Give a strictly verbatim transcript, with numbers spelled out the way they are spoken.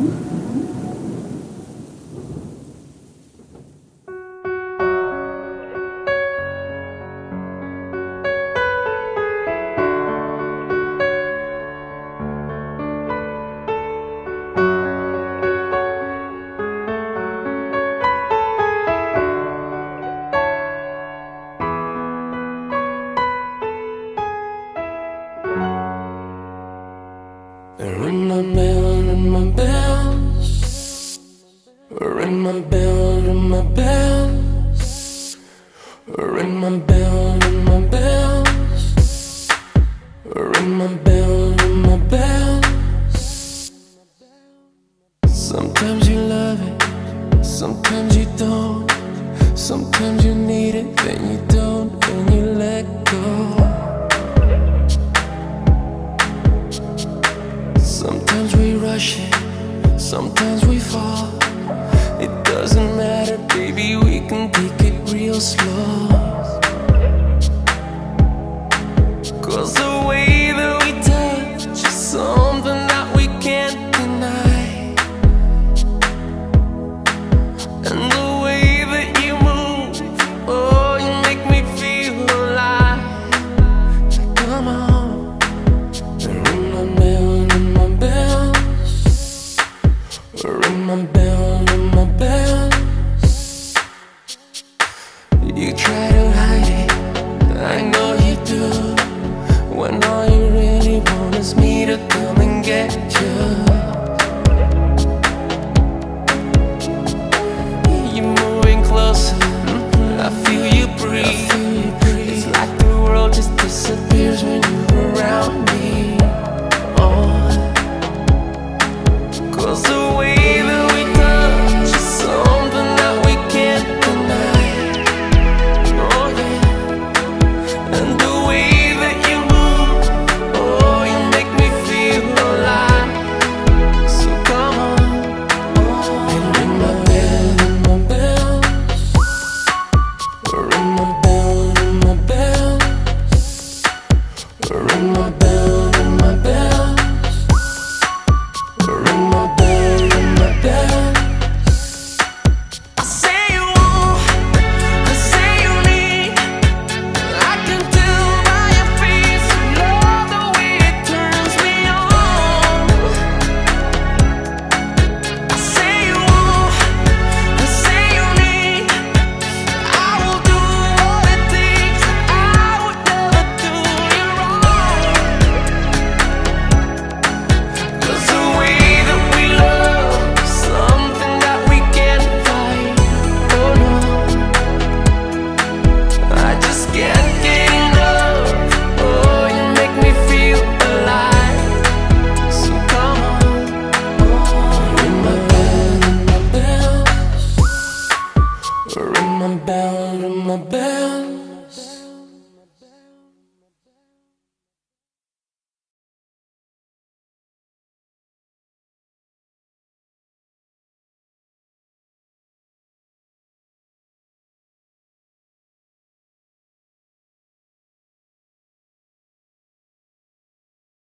Ring my bell, ring my bells. Ring my bell, ring my bells. Ring my bell, ring my bells. Ring my bell, ring my bells. Sometimes you love it, sometimes you don't. Sometimes you need it, then you don't, and you let go. Sometimes we rush it, sometimes we fall. It doesn't matter, baby, we can take it real slow. Cause the way that we touch is something that we can't deny. And the way that you move, oh, you make me feel alive. Come on, ring my bell, ring my bells. Ring my bell, ring my bells. You try to hide it, I know you do, when all you really want is me to come and get you. You're moving closer, I feel you breathe. It's like the world just disappears when you're around me. Oh, cause the